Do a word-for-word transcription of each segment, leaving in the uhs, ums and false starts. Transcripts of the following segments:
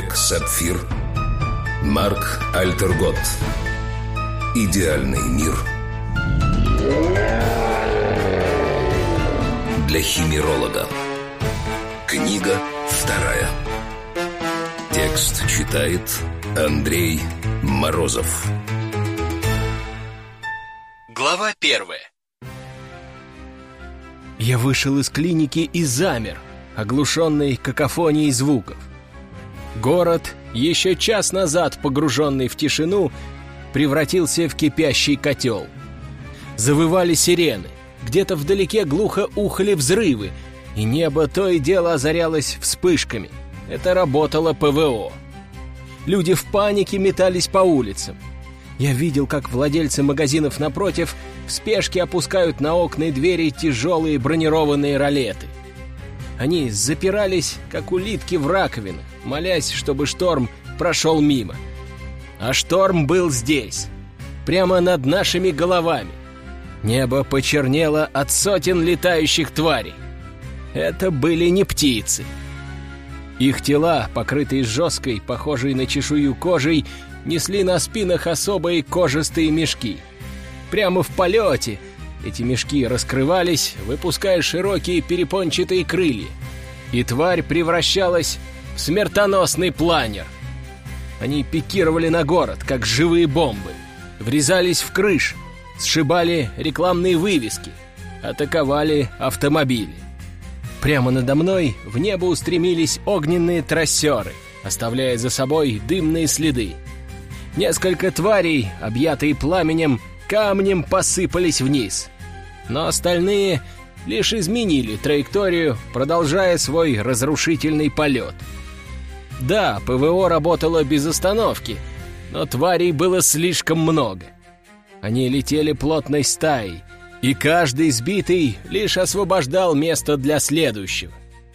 Олег Сапфир, Марк Альтергот. Идеальный мир для химеролога. Книга вторая. Текст читает Андрей Морозов. Глава первая. Я вышел из клиники и замер, оглушенный какофонией звуков. Город, еще час назад погруженный в тишину, превратился в кипящий котел. Завывали сирены, где-то вдалеке глухо ухали взрывы, и небо то и дело озарялось вспышками. Это работало ПВО. Люди в панике метались по улицам. Я видел, как владельцы магазинов напротив в спешке опускают на окна и двери тяжелые бронированные ролеты. Они запирались, как улитки в раковинах, молясь, чтобы шторм прошел мимо. А шторм был здесь, прямо над нашими головами. Небо почернело от сотен летающих тварей. Это были не птицы. Их тела, покрытые жесткой, похожей на чешую кожей, несли на спинах особые кожистые мешки. Прямо в полете эти мешки раскрывались, выпуская широкие перепончатые крылья, и тварь превращалась в смертоносный планер. Они пикировали на город, как живые бомбы, врезались в крыши, сшибали рекламные вывески, атаковали автомобили. Прямо надо мной в небо устремились огненные трассеры, оставляя за собой дымные следы. Несколько тварей, объятые пламенем, камнем посыпались вниз. Но остальные лишь изменили траекторию, продолжая свой разрушительный полет. Да, ПВО работало без остановки, но тварей было слишком много. Они летели плотной стаей, и каждый сбитый лишь освобождал место для следующего.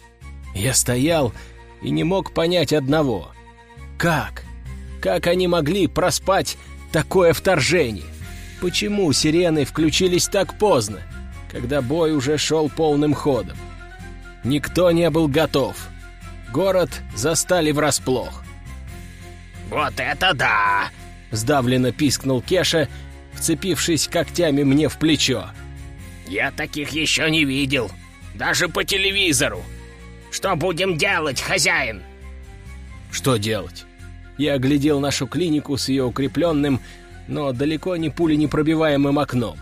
Я стоял и не мог понять одного. Как? Как они могли проспать такое вторжение? Почему сирены включились так поздно, когда бой уже шел полным ходом? Никто не был готов. Город застали врасплох. «Вот это да!» — сдавленно пискнул Кеша, вцепившись когтями мне в плечо. «Я таких еще не видел, даже по телевизору. Что будем делать, хозяин?» «Что делать?» Я оглядел нашу клинику с ее укрепленным, но далеко не пуленепробиваемым окном.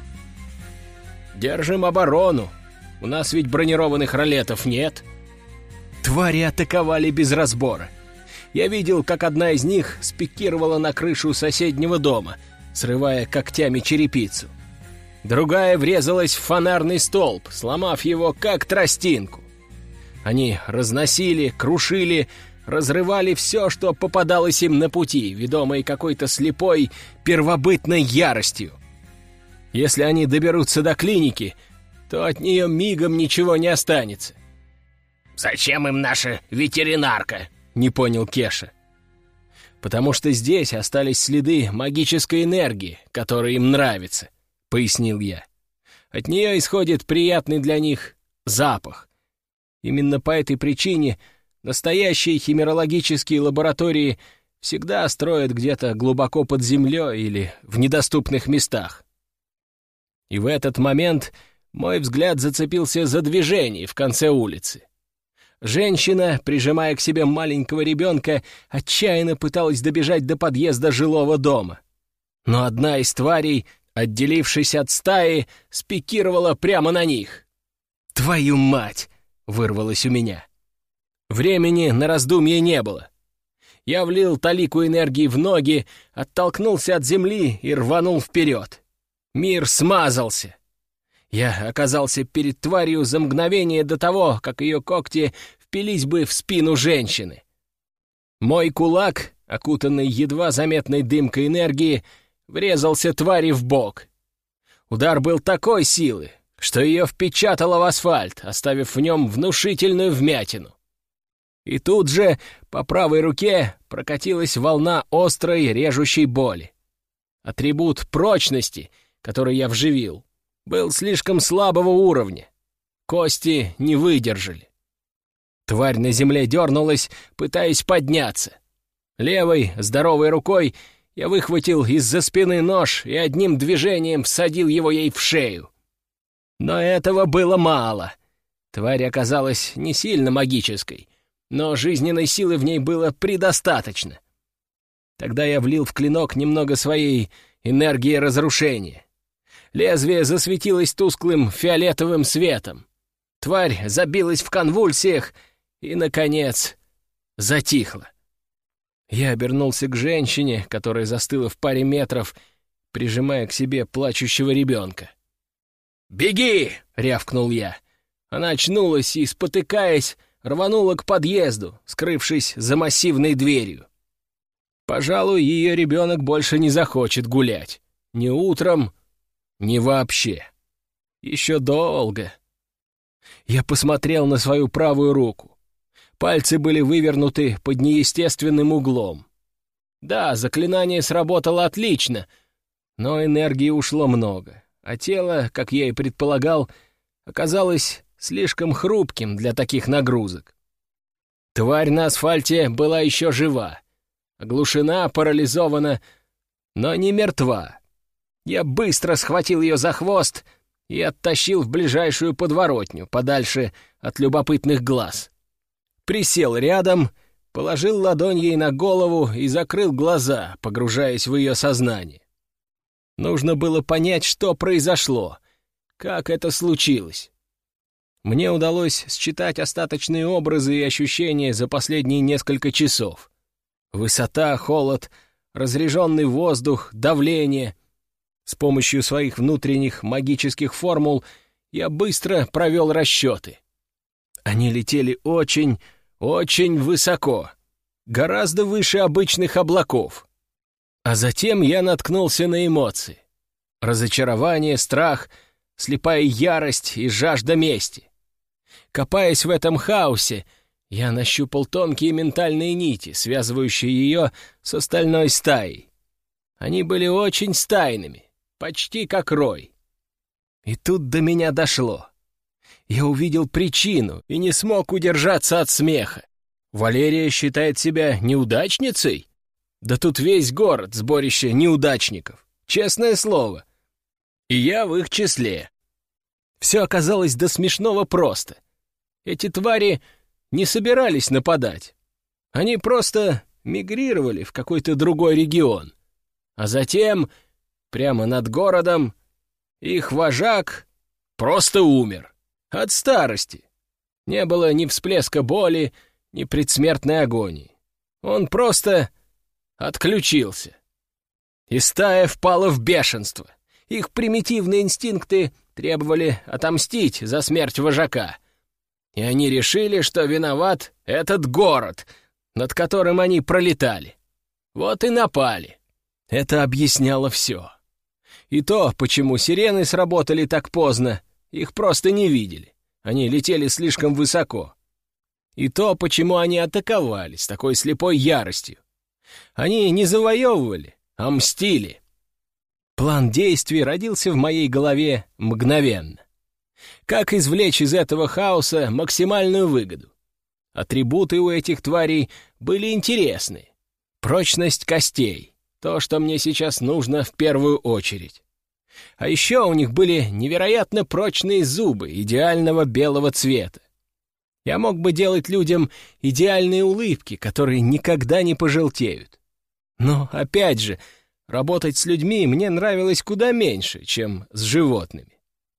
«Держим оборону. У нас ведь бронированных ролетов нет». Твари атаковали без разбора. Я видел, как одна из них спикировала на крышу соседнего дома, срывая когтями черепицу. Другая врезалась в фонарный столб, сломав его как тростинку. Они разносили, крушили, разрывали все, что попадалось им на пути, ведомые какой-то слепой, первобытной яростью. Если они доберутся до клиники, то от нее мигом ничего не останется. «Зачем им наша ветеринарка?» — не понял Кеша. «Потому что здесь остались следы магической энергии, которая им нравится», — пояснил я. «От нее исходит приятный для них запах. Именно по этой причине настоящие химерологические лаборатории всегда строят где-то глубоко под землей или в недоступных местах». И в этот момент мой взгляд зацепился за движение в конце улицы. Женщина, прижимая к себе маленького ребенка, отчаянно пыталась добежать до подъезда жилого дома. Но одна из тварей, отделившись от стаи, спикировала прямо на них. «Твою мать!» — вырвалось у меня. Времени на раздумье не было. Я влил талику энергии в ноги, оттолкнулся от земли и рванул вперед. Мир смазался. Я оказался перед тварью за мгновение до того, как ее когти впились бы в спину женщины. Мой кулак, окутанный едва заметной дымкой энергии, врезался твари в бок. Удар был такой силы, что ее впечатало в асфальт, оставив в нем внушительную вмятину. И тут же по правой руке прокатилась волна острой режущей боли. Атрибут прочности, который я вживил, был слишком слабого уровня. Кости не выдержали. Тварь на земле дернулась, пытаясь подняться. Левой, здоровой рукой я выхватил из-за спины нож и одним движением всадил его ей в шею. Но этого было мало. Тварь оказалась не сильно магической, но жизненной силы в ней было предостаточно. Тогда я влил в клинок немного своей энергии разрушения. Лезвие засветилось тусклым фиолетовым светом. Тварь забилась в конвульсиях и, наконец, затихла. Я обернулся к женщине, которая застыла в паре метров, прижимая к себе плачущего ребенка. «Беги!» — рявкнул я. Она очнулась и, спотыкаясь, рванула к подъезду, скрывшись за массивной дверью. Пожалуй, ее ребенок больше не захочет гулять. Ни утром, ни вообще. Еще долго. Я посмотрел на свою правую руку. Пальцы были вывернуты под неестественным углом. Да, заклинание сработало отлично, но энергии ушло много, а тело, как я и предполагал, оказалось слишком хрупким для таких нагрузок. Тварь на асфальте была еще жива, оглушена, парализована, но не мертва. Я быстро схватил ее за хвост и оттащил в ближайшую подворотню, подальше от любопытных глаз. Присел рядом, положил ладонь ей на голову и закрыл глаза, погружаясь в ее сознание. Нужно было понять, что произошло, как это случилось. Мне удалось считать остаточные образы и ощущения за последние несколько часов. Высота, холод, разряженный воздух, давление. С помощью своих внутренних магических формул я быстро провел расчеты. Они летели очень, очень высоко, гораздо выше обычных облаков. А затем я наткнулся на эмоции. Разочарование, страх, слепая ярость и жажда мести. Копаясь в этом хаосе, я нащупал тонкие ментальные нити, связывающие ее с остальной стаей. Они были очень стайными, почти как рой. И тут до меня дошло. Я увидел причину и не смог удержаться от смеха. Валерия считает себя неудачницей? Да тут весь город — сборище неудачников. Честное слово. И я в их числе. Все оказалось до смешного просто. Эти твари не собирались нападать. Они просто мигрировали в какой-то другой регион. А затем, прямо над городом, их вожак просто умер. От старости. Не было ни всплеска боли, ни предсмертной агонии. Он просто отключился. И стая впала в бешенство. Их примитивные инстинкты требовали отомстить за смерть вожака. И они решили, что виноват этот город, над которым они пролетали. Вот и напали. Это объясняло все. И то, почему сирены сработали так поздно, их просто не видели. Они летели слишком высоко. И то, почему они атаковали с такой слепой яростью. Они не завоевывали, а мстили. План действий родился в моей голове мгновенно. Как извлечь из этого хаоса максимальную выгоду? Атрибуты у этих тварей были интересны. Прочность костей — то, что мне сейчас нужно в первую очередь. А еще у них были невероятно прочные зубы идеального белого цвета. Я мог бы делать людям идеальные улыбки, которые никогда не пожелтеют. Но, опять же, работать с людьми мне нравилось куда меньше, чем с животными.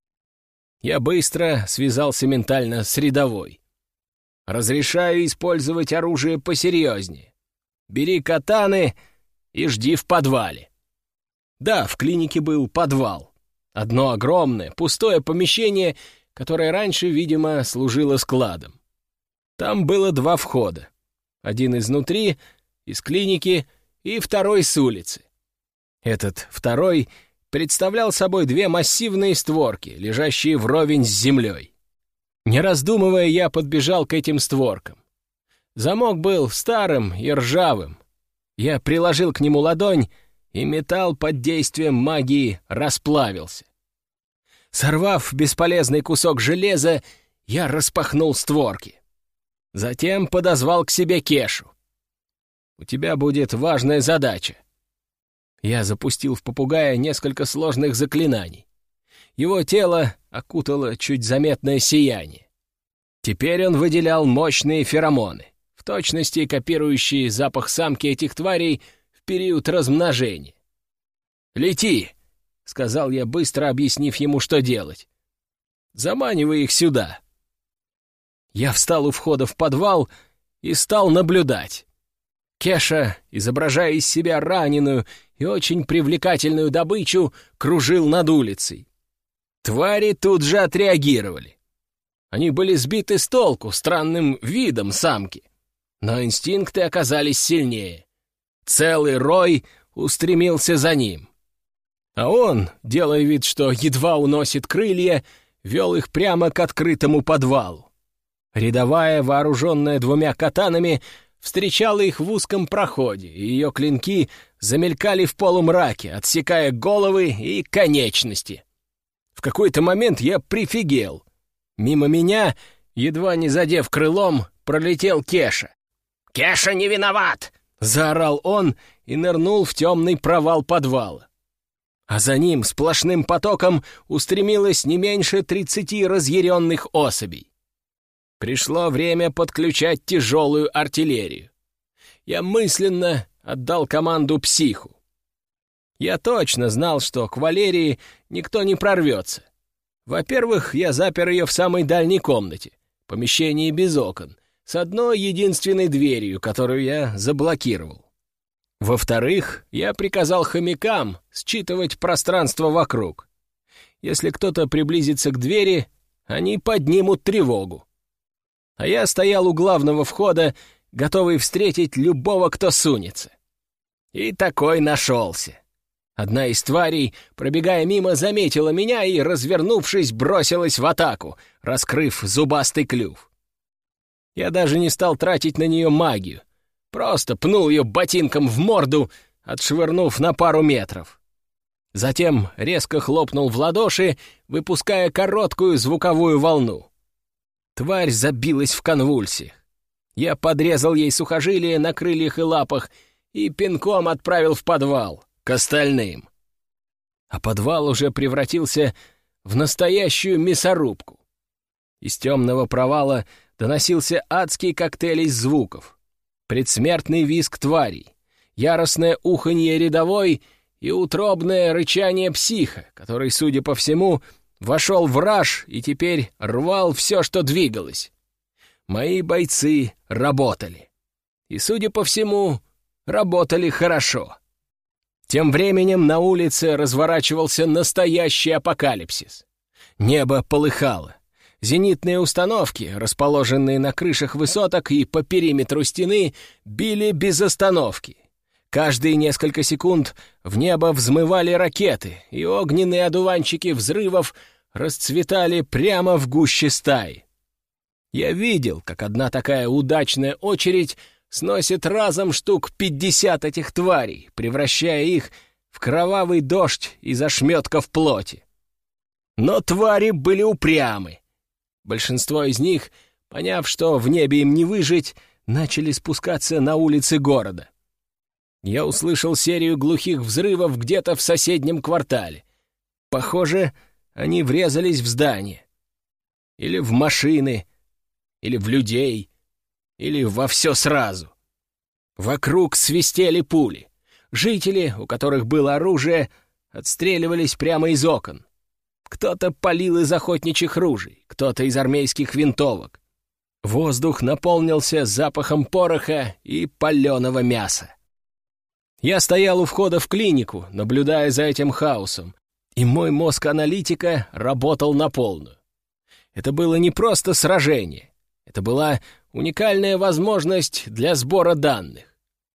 Я быстро связался ментально с рядовой. «Разрешаю использовать оружие посерьезнее. Бери катаны и жди в подвале». Да, в клинике был подвал. Одно огромное, пустое помещение, которое раньше, видимо, служило складом. Там было два входа. Один изнутри, из клиники, и второй с улицы. Этот второй представлял собой две массивные створки, лежащие вровень с землей. Не раздумывая, я подбежал к этим створкам. Замок был старым и ржавым. Я приложил к нему ладонь, и металл под действием магии расплавился. Сорвав бесполезный кусок железа, я распахнул створки. Затем подозвал к себе Кешу. у тебя будет важная задача». Я запустил в попугая несколько сложных заклинаний. Его тело окутало чуть заметное сияние. Теперь он выделял мощные феромоны, в точности копирующие запах самки этих тварей в период размножения. «Лети!» — сказал я, быстро объяснив ему, что делать. «Заманивай их сюда». Я встал у входа в подвал и стал наблюдать. Кеша, изображая из себя раненую и очень привлекательную добычу, кружил над улицей. Твари тут же отреагировали. Они были сбиты с толку странным видом самки, но инстинкты оказались сильнее. Целый рой устремился за ним. А он, делая вид, что едва уносит крылья, вел их прямо к открытому подвалу. Рядовая, вооруженная двумя катанами, встречала их в узком проходе, и ее клинки замелькали в полумраке, отсекая головы и конечности. В какой-то момент я прифигел. Мимо меня, едва не задев крылом, пролетел Кеша. «Кеша не виноват!» — заорал он и нырнул в темный провал подвала. А за ним сплошным потоком устремилось не меньше тридцати разъяренных особей. Пришло время подключать тяжелую артиллерию. Я мысленно отдал команду психу. Я точно знал, что к Валерии никто не прорвется. Во-первых, я запер ее в самой дальней комнате, помещении без окон, с одной единственной дверью, которую я заблокировал. Во-вторых, я приказал хомякам считывать пространство вокруг. Если кто-то приблизится к двери, они поднимут тревогу. А я стоял у главного входа, готовый встретить любого, кто сунется. И такой нашелся. Одна из тварей, пробегая мимо, заметила меня и, развернувшись, бросилась в атаку, раскрыв зубастый клюв. Я даже не стал тратить на нее магию, просто пнул ее ботинком в морду, отшвырнув на пару метров. Затем резко хлопнул в ладоши, выпуская короткую звуковую волну. Тварь забилась в конвульсиях. Я подрезал ей сухожилия на крыльях и лапах и пинком отправил в подвал, к остальным. А подвал уже превратился в настоящую мясорубку. Из темного провала доносился адский коктейль из звуков. Предсмертный визг тварей, яростное уханье рядовой и утробное рычание психа, который, судя по всему, вошел в раж и теперь рвал все, что двигалось. Мои бойцы работали. И, судя по всему, работали хорошо. Тем временем на улице разворачивался настоящий апокалипсис. Небо полыхало. Зенитные установки, расположенные на крышах высоток и по периметру стены, били без остановки. Каждые несколько секунд в небо взмывали ракеты, и огненные одуванчики взрывов расцветали прямо в гуще стаи. Я видел, как одна такая удачная очередь сносит разом штук пятьдесят этих тварей, превращая их в кровавый дождь из ошметков плоти. Но твари были упрямы. Большинство из них, поняв, что в небе им не выжить, начали спускаться на улицы города. Я услышал серию глухих взрывов где-то в соседнем квартале. Похоже, они врезались в здание. Или в машины, или в людей, или во все сразу. Вокруг свистели пули. Жители, у которых было оружие, отстреливались прямо из окон. Кто-то палил из охотничьих ружей, кто-то из армейских винтовок. Воздух наполнился запахом пороха и паленого мяса. Я стоял у входа в клинику, наблюдая за этим хаосом, и мой мозг аналитика работал на полную. Это было не просто сражение, это была уникальная возможность для сбора данных.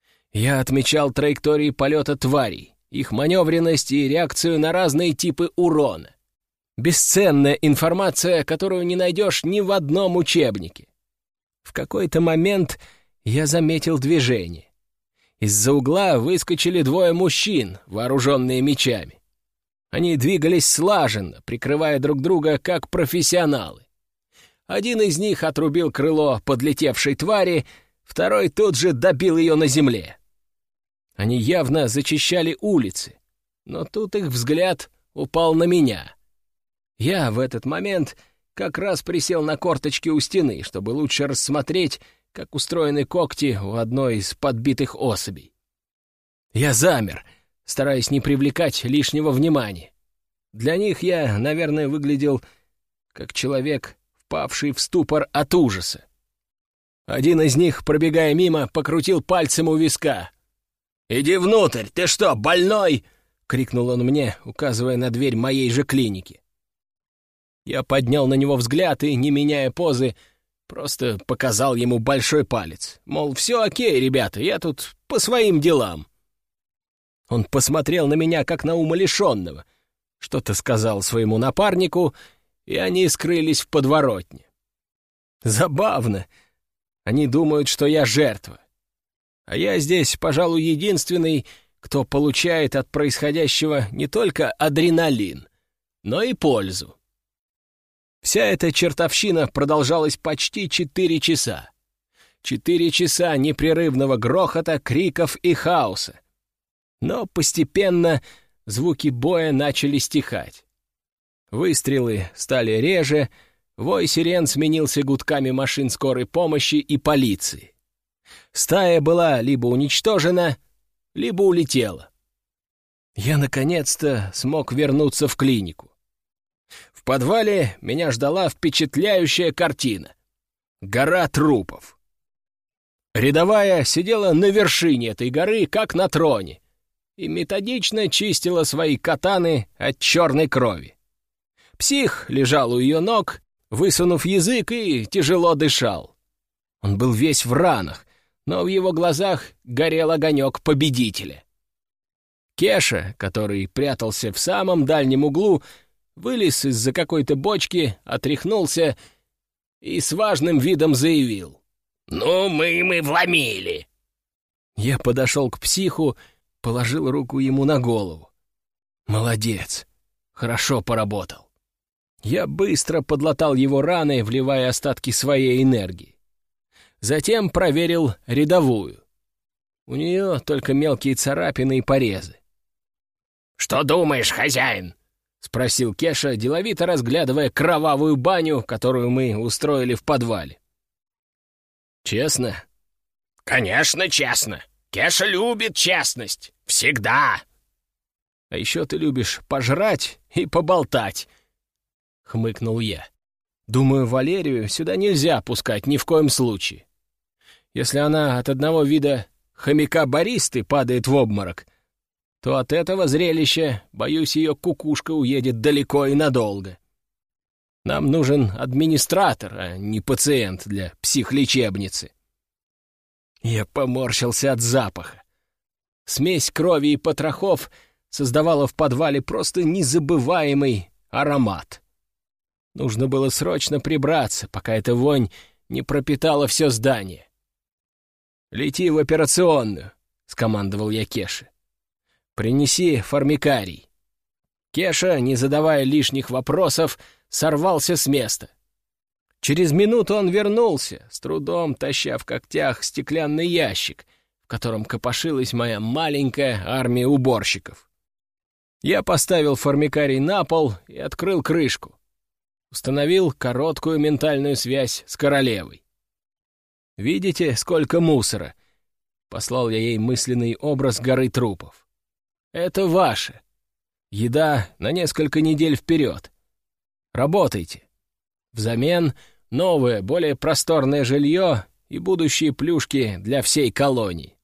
Я отмечал траектории полета тварей, их маневренность и реакцию на разные типы урона. Бесценная информация, которую не найдешь ни в одном учебнике. В какой-то момент я заметил движение. Из-за угла выскочили двое мужчин, вооруженные мечами. Они двигались слаженно, прикрывая друг друга как профессионалы. Один из них отрубил крыло подлетевшей твари, второй тут же добил ее на земле. Они явно зачищали улицы, но тут их взгляд упал на меня. Я в этот момент как раз присел на корточки у стены, чтобы лучше рассмотреть, как устроены когти у одной из подбитых особей. Я замер, стараясь не привлекать лишнего внимания. Для них я, наверное, выглядел как человек, впавший в ступор от ужаса. Один из них, пробегая мимо, покрутил пальцем у виска. «Иди внутрь, ты что, больной?» — крикнул он мне, указывая на дверь моей же клиники. Я поднял на него взгляд и, не меняя позы, просто показал ему большой палец. Мол, все окей, ребята, я тут по своим делам. Он посмотрел на меня, как на умалишенного, что-то сказал своему напарнику, и они скрылись в подворотне. Забавно. Они думают, что я жертва. А я здесь, пожалуй, единственный, кто получает от происходящего не только адреналин, но и пользу. Вся эта чертовщина продолжалась почти четыре часа. Четыре часа непрерывного грохота, криков и хаоса. Но постепенно звуки боя начали стихать. Выстрелы стали реже, вой сирен сменился гудками машин скорой помощи и полиции. Стая была либо уничтожена, либо улетела. Я наконец-то смог вернуться в клинику. В подвале меня ждала впечатляющая картина. Гора трупов. Рядовая сидела на вершине этой горы, как на троне, и методично чистила свои катаны от черной крови. Псих лежал у ее ног, высунув язык, и тяжело дышал. Он был весь в ранах, но в его глазах горел огонек победителя. Кеша, который прятался в самом дальнем углу, вылез из-за какой-то бочки, отряхнулся и с важным видом заявил: «Ну, мы мы вломили!» Я подошел к психу, положил руку ему на голову. «Молодец! Хорошо поработал!» Я быстро подлатал его раны, вливая остатки своей энергии. Затем проверил рядовую. У нее только мелкие царапины и порезы. «Что думаешь, хозяин?» — спросил Кеша, деловито разглядывая кровавую баню, которую мы устроили в подвале. «Честно?» «Конечно, честно. Кеша любит честность. Всегда!» «А еще ты любишь пожрать и поболтать», — хмыкнул я. «Думаю, Валерию сюда нельзя пускать ни в коем случае. Если она от одного вида хомяка-баристы падает в обморок, то от этого зрелища, боюсь, ее кукушка уедет далеко и надолго. Нам нужен администратор, а не пациент для психлечебницы». Я поморщился от запаха. Смесь крови и потрохов создавала в подвале просто незабываемый аромат. Нужно было срочно прибраться, пока эта вонь не пропитала все здание. «Лети в операционную», — скомандовал я Кеше. «Принеси формикарий». Кеша, не задавая лишних вопросов, сорвался с места. Через минуту он вернулся, с трудом таща в когтях стеклянный ящик, в котором копошилась моя маленькая армия уборщиков. Я поставил формикарий на пол и открыл крышку. Установил короткую ментальную связь с королевой. «Видите, сколько мусора?» — послал я ей мысленный образ горы трупов. «Это ваше. Еда на несколько недель вперед. Работайте. Взамен новое, более просторное жилье и будущие плюшки для всей колонии».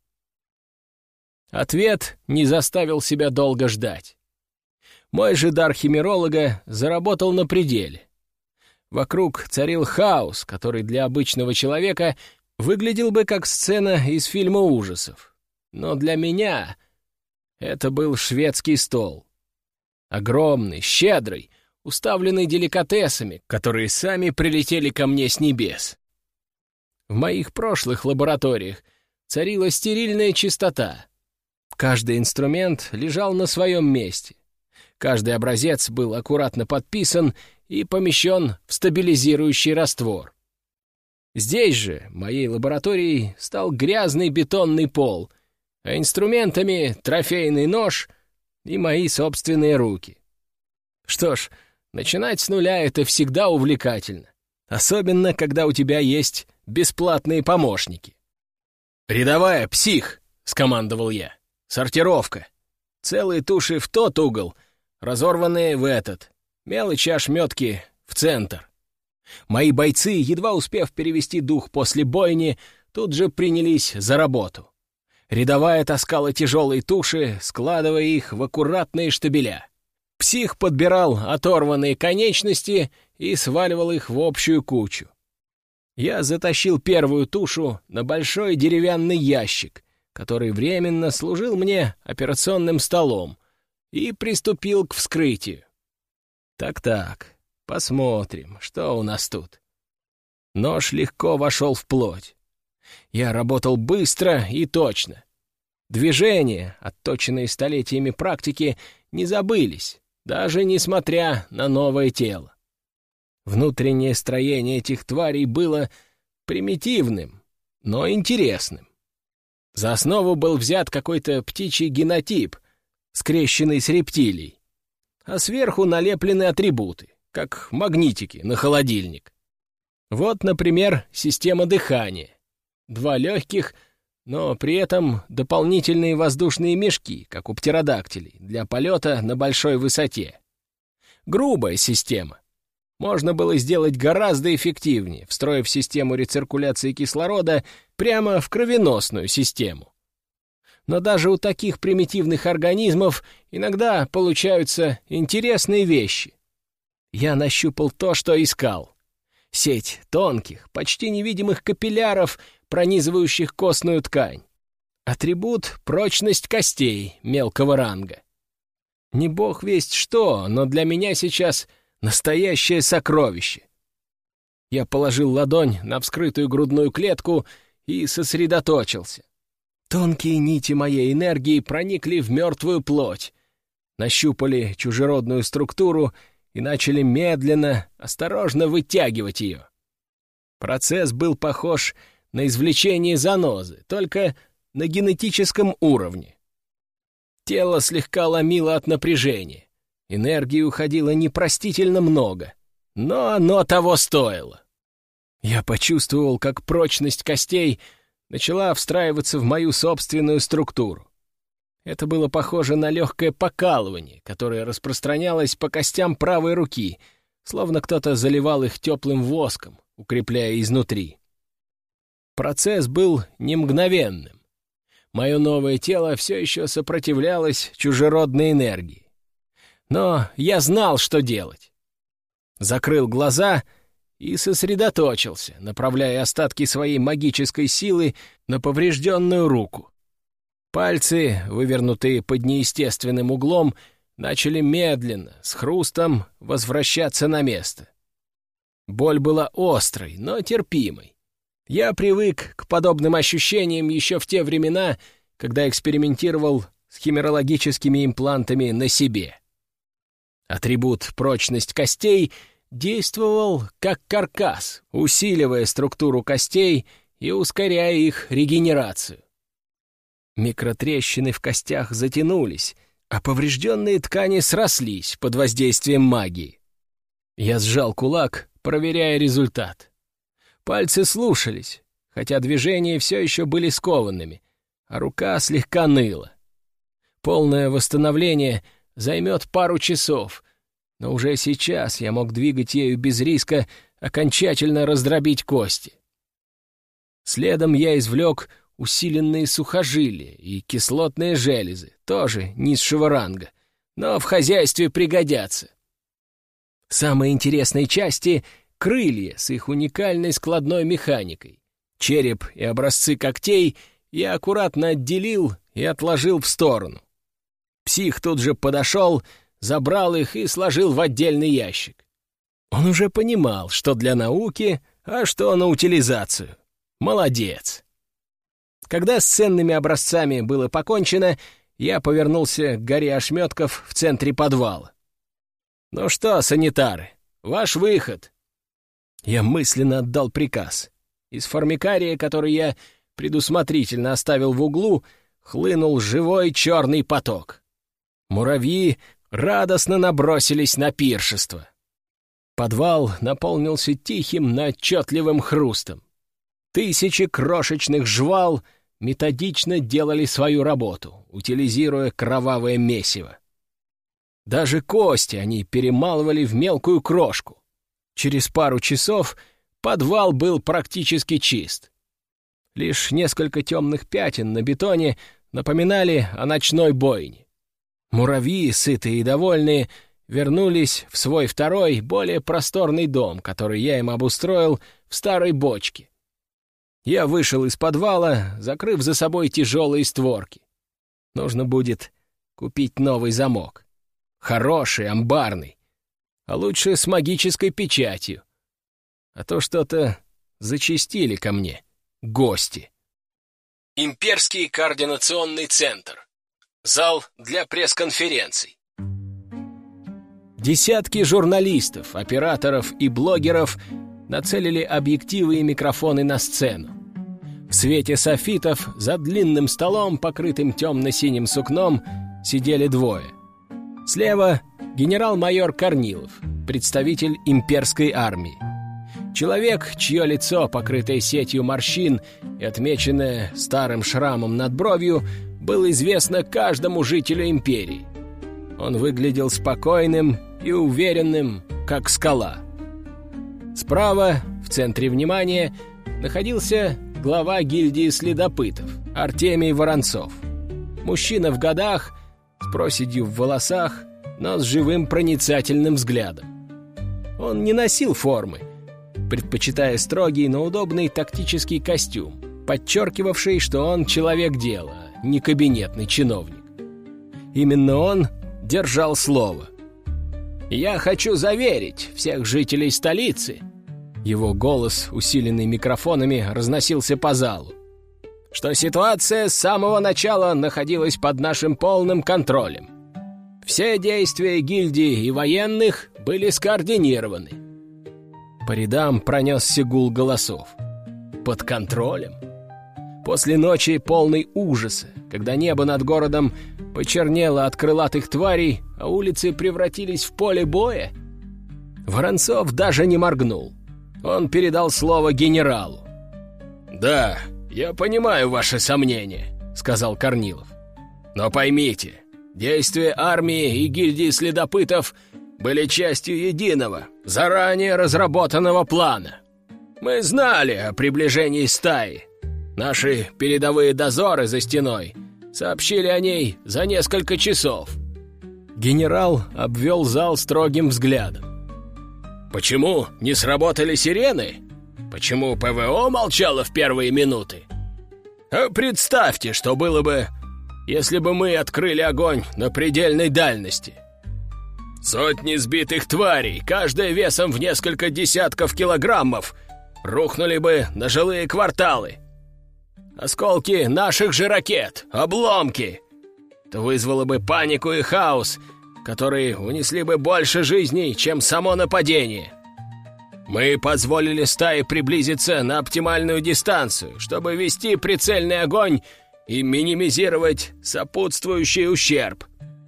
Ответ не заставил себя долго ждать. Мой же дар химеролога заработал на пределе. Вокруг царил хаос, который для обычного человека выглядел бы как сцена из фильма ужасов. Но для меня это был шведский стол. Огромный, щедрый, уставленный деликатесами, которые сами прилетели ко мне с небес. В моих прошлых лабораториях царила стерильная чистота. Каждый инструмент лежал на своем месте. Каждый образец был аккуратно подписан и помещен в стабилизирующий раствор. Здесь же, моей лабораторией, стал грязный бетонный пол, а инструментами трофейный нож и мои собственные руки. Что ж, начинать с нуля — это всегда увлекательно, особенно когда у тебя есть бесплатные помощники. «Рядовая, псих!» — скомандовал я. «Сортировка. Целые туши в тот угол, разорванные в этот. Мелочи ошметки в центр». Мои бойцы, едва успев перевести дух после бойни, тут же принялись за работу. Рядовая таскала тяжелые туши, складывая их в аккуратные штабеля. Псих подбирал оторванные конечности и сваливал их в общую кучу. Я затащил первую тушу на большой деревянный ящик, который временно служил мне операционным столом, и приступил к вскрытию. Так-так, посмотрим, что у нас тут. Нож легко вошел в плоть. Я работал быстро и точно. Движения, отточенные столетиями практики, не забылись, даже несмотря на новое тело. Внутреннее строение этих тварей было примитивным, но интересным. За основу был взят какой-то птичий генотип, скрещенный с рептилией, а сверху налеплены атрибуты, как магнитики на холодильник. Вот, например, система дыхания. Два легких, но при этом дополнительные воздушные мешки, как у птеродактилей, для полета на большой высоте. Грубая система. Можно было сделать гораздо эффективнее, встроив систему рециркуляции кислорода прямо в кровеносную систему. Но даже у таких примитивных организмов иногда получаются интересные вещи. Я нащупал то, что искал. Сеть тонких, почти невидимых капилляров, пронизывающих костную ткань. Атрибут — прочность костей мелкого ранга. Не бог весть что, но для меня сейчас настоящее сокровище. Я положил ладонь на вскрытую грудную клетку и сосредоточился. Тонкие нити моей энергии проникли в мертвую плоть, нащупали чужеродную структуру и начали медленно, осторожно вытягивать ее. Процесс был похож на извлечение занозы, только на генетическом уровне. Тело слегка ломило от напряжения. Энергии уходило непростительно много, но оно того стоило. Я почувствовал, как прочность костей начала встраиваться в мою собственную структуру. Это было похоже на легкое покалывание, которое распространялось по костям правой руки, словно кто-то заливал их теплым воском, укрепляя изнутри. Процесс был не мгновенным. Мое новое тело все еще сопротивлялось чужеродной энергии. Но я знал, что делать. Закрыл глаза и сосредоточился, направляя остатки своей магической силы на поврежденную руку. Пальцы, вывернутые под неестественным углом, начали медленно, с хрустом, возвращаться на место. Боль была острой, но терпимой. Я привык к подобным ощущениям еще в те времена, когда экспериментировал с химерологическими имплантами на себе. Атрибут «прочность костей» действовал как каркас, усиливая структуру костей и ускоряя их регенерацию. Микротрещины в костях затянулись, а поврежденные ткани срослись под воздействием магии. Я сжал кулак, проверяя результат. Пальцы слушались, хотя движения все еще были скованными, а рука слегка ныла. Полное восстановление займет пару часов, но уже сейчас я мог двигать ею без риска окончательно раздробить кости. Следом я извлек усиленные сухожилия и кислотные железы, тоже низшего ранга, но в хозяйстве пригодятся. Самые интересные части — крылья с их уникальной складной механикой. Череп и образцы когтей я аккуратно отделил и отложил в сторону. Псих тут же подошел, забрал их и сложил в отдельный ящик. Он уже понимал, что для науки, а что на утилизацию. Молодец. Когда с ценными образцами было покончено, я повернулся к горе ошметков в центре подвала. «Ну что, санитары, ваш выход!» Я мысленно отдал приказ. Из формикария, который я предусмотрительно оставил в углу, хлынул живой черный поток. Муравьи радостно набросились на пиршество. Подвал наполнился тихим, но отчетливым хрустом. Тысячи крошечных жвал методично делали свою работу, утилизируя кровавое месиво. Даже кости они перемалывали в мелкую крошку. Через пару часов подвал был практически чист. Лишь несколько темных пятен на бетоне напоминали о ночной бойне. Муравьи, сытые и довольные, вернулись в свой второй, более просторный дом, который я им обустроил в старой бочке. Я вышел из подвала, закрыв за собой тяжелые створки. Нужно будет купить новый замок. Хороший, амбарный, а лучше с магической печатью. А то что-то зачастили ко мне гости. Имперский координационный центр. Зал для пресс-конференций. Десятки журналистов, операторов и блогеров нацелили объективы и микрофоны на сцену. В свете софитов за длинным столом, покрытым темно-синим сукном, сидели двое. Слева генерал-майор Корнилов, представитель имперской армии. Человек, чье лицо, покрытое сетью морщин и отмеченное старым шрамом над бровью, было известно каждому жителю империи. Он выглядел спокойным и уверенным, как скала. Справа, в центре внимания, находился глава гильдии следопытов Артемий Воронцов. Мужчина в годах, с проседью в волосах, но с живым проницательным взглядом. Он не носил формы, предпочитая строгий, но удобный тактический костюм, подчеркивавший, что он человек дела, не кабинетный чиновник. Именно он держал слово. «Я хочу заверить всех жителей столицы», его голос, усиленный микрофонами, разносился по залу, что ситуация с самого начала находилась под нашим полным контролем. Все действия гильдии и военных были скоординированы. По рядам пронесся гул голосов. Под контролем? После ночи полной ужаса, когда небо над городом почернело от крылатых тварей, а улицы превратились в поле боя? Воронцов даже не моргнул. Он передал слово генералу. «Да, я понимаю ваши сомнения», — сказал Корнилов. «Но поймите, действия армии и гильдии следопытов были частью единого, заранее разработанного плана. Мы знали о приближении стаи. Наши передовые дозоры за стеной сообщили о ней за несколько часов». Генерал обвел зал строгим взглядом. «Почему не сработали сирены? Почему ПВО молчало в первые минуты? А представьте, что было бы, если бы мы открыли огонь на предельной дальности. Сотни сбитых тварей, каждая весом в несколько десятков килограммов, рухнули бы на жилые кварталы. Осколки наших же ракет, обломки. Это вызвало бы панику и хаос, которые унесли бы больше жизней, чем само нападение. Мы позволили стае приблизиться на оптимальную дистанцию, чтобы вести прицельный огонь и минимизировать сопутствующий ущерб.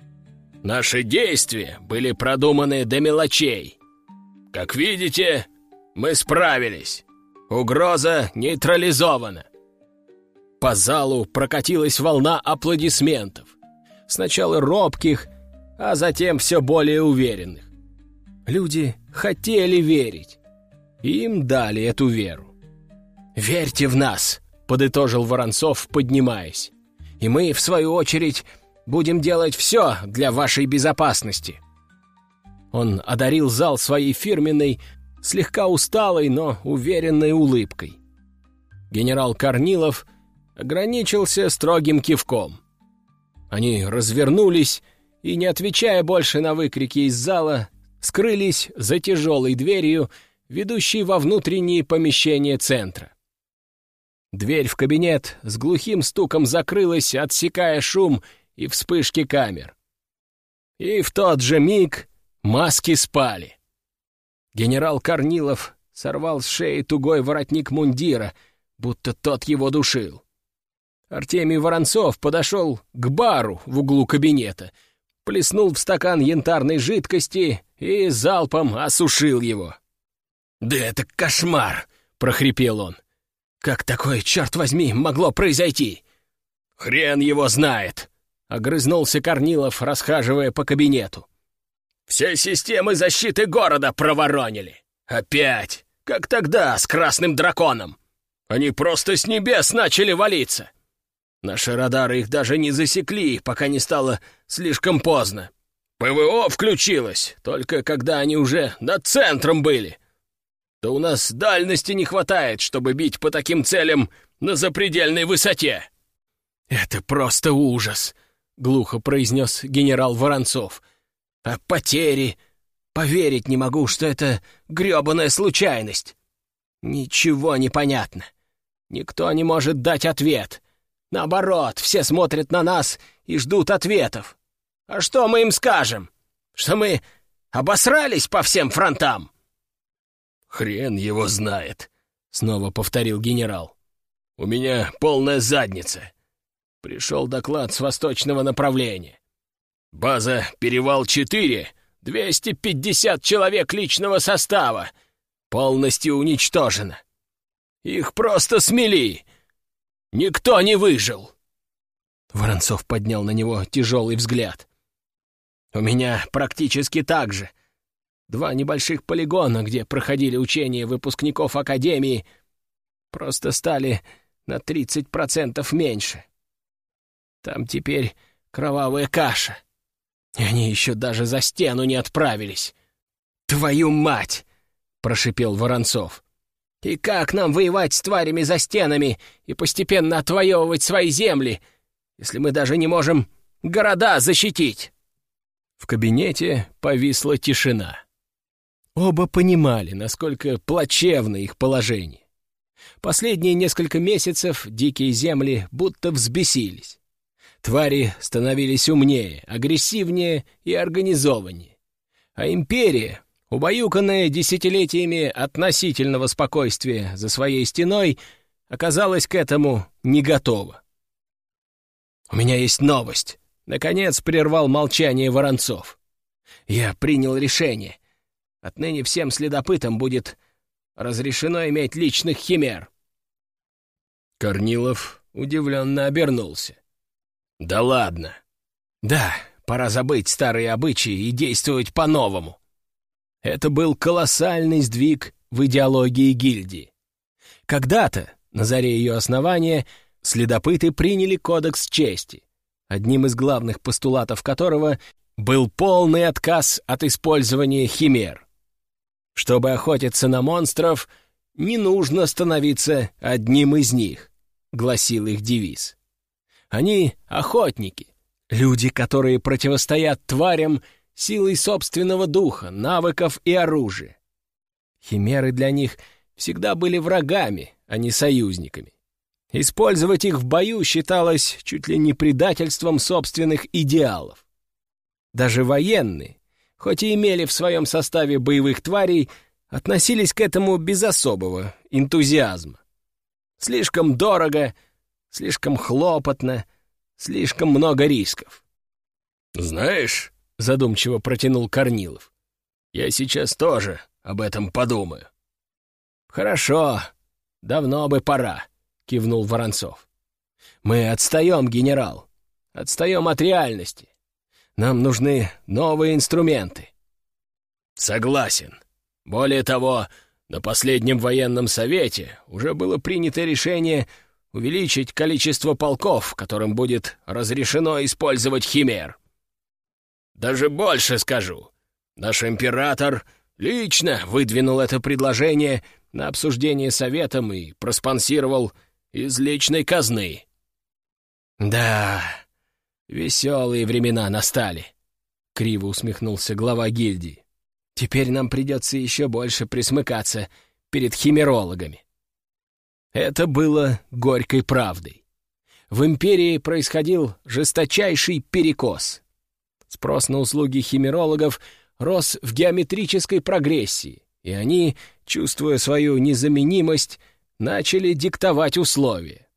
Наши действия были продуманы до мелочей. Как видите, мы справились. Угроза нейтрализована». По залу прокатилась волна аплодисментов. Сначала робких, а затем все более уверенных. Люди хотели верить, и им дали эту веру. «Верьте в нас», — подытожил Воронцов, поднимаясь. «И мы, в свою очередь, будем делать все для вашей безопасности». Он одарил зал своей фирменной, слегка усталой, но уверенной улыбкой. Генерал Корнилов ограничился строгим кивком. Они развернулись и, не отвечая больше на выкрики из зала, скрылись за тяжелой дверью, ведущей во внутренние помещения центра. Дверь в кабинет с глухим стуком закрылась, отсекая шум и вспышки камер. И в тот же миг маски спали. Генерал Корнилов сорвал с шеи тугой воротник мундира, будто тот его душил. Артемий Воронцов подошел к бару в углу кабинета, плеснул в стакан янтарной жидкости и залпом осушил его. «Да это кошмар!» — прохрипел он. «Как такое, черт возьми, могло произойти?» «Хрен его знает!» — огрызнулся Корнилов, расхаживая по кабинету. «Все системы защиты города проворонили! Опять! Как тогда с Красным Драконом! Они просто с небес начали валиться! Наши радары их даже не засекли, пока не стало слишком поздно. ПВО включилось, только когда они уже над центром были. Да у нас дальности не хватает, чтобы бить по таким целям на запредельной высоте». «Это просто ужас», — глухо произнес генерал Воронцов. «А потери? Поверить не могу, что это грёбаная случайность. Ничего не понятно. Никто не может дать ответ. Наоборот, все смотрят на нас и ждут ответов. А что мы им скажем? Что мы обосрались по всем фронтам?» «Хрен его знает», — снова повторил генерал. «У меня полная задница. Пришел доклад с восточного направления. База «Перевал-четыре», двести пятьдесят человек личного состава, полностью уничтожена. Их просто смели. Никто не выжил». Воронцов поднял на него тяжелый взгляд. «У меня практически так же. Два небольших полигона, где проходили учения выпускников Академии, просто стали на тридцать процентов меньше. Там теперь кровавая каша. И они еще даже за стену не отправились. Твою мать!» — прошипел Воронцов. «И как нам воевать с тварями за стенами и постепенно отвоевывать свои земли, если мы даже не можем города защитить?» В кабинете повисла тишина. Оба понимали, насколько плачевно их положение. Последние несколько месяцев дикие земли будто взбесились. Твари становились умнее, агрессивнее и организованнее. А империя, убаюканная десятилетиями относительного спокойствия за своей стеной, оказалась к этому не готова. «У меня есть новость», — наконец прервал молчание Воронцов. «Я принял решение. Отныне всем следопытам будет разрешено иметь личных химер». Корнилов удивленно обернулся. «Да ладно!» «Да, пора забыть старые обычаи и действовать по-новому». Это был колоссальный сдвиг в идеологии гильдии. Когда-то, на заре ее основания, следопыты приняли кодекс чести, одним из главных постулатов которого был полный отказ от использования химер. Чтобы охотиться на монстров, не нужно становиться одним из них, гласил их девиз. Они — охотники, люди, которые противостоят тварям силой собственного духа, навыков и оружия. Химеры для них всегда были врагами, а не союзниками. Использовать их в бою считалось чуть ли не предательством собственных идеалов. Даже военные, хоть и имели в своем составе боевых тварей, относились к этому без особого энтузиазма. Слишком дорого, слишком хлопотно, слишком много рисков. «Знаешь», — задумчиво протянул Корнилов, — «я сейчас тоже об этом подумаю». «Хорошо, давно бы пора», — кивнул Воронцов. «Мы отстаем, генерал, отстаем от реальности. Нам нужны новые инструменты». «Согласен. Более того, на последнем военном совете уже было принято решение увеличить количество полков, которым будет разрешено использовать химер. Даже больше скажу. Наш император лично выдвинул это предложение на обсуждение советом и проспонсировал из личной казны». «Да, веселые времена настали», — криво усмехнулся глава гильдии. «Теперь нам придется еще больше присмыкаться перед химерологами». Это было горькой правдой. В империи происходил жесточайший перекос. Спрос на услуги химерологов рос в геометрической прогрессии, и они, чувствуя свою незаменимость, начали диктовать условия.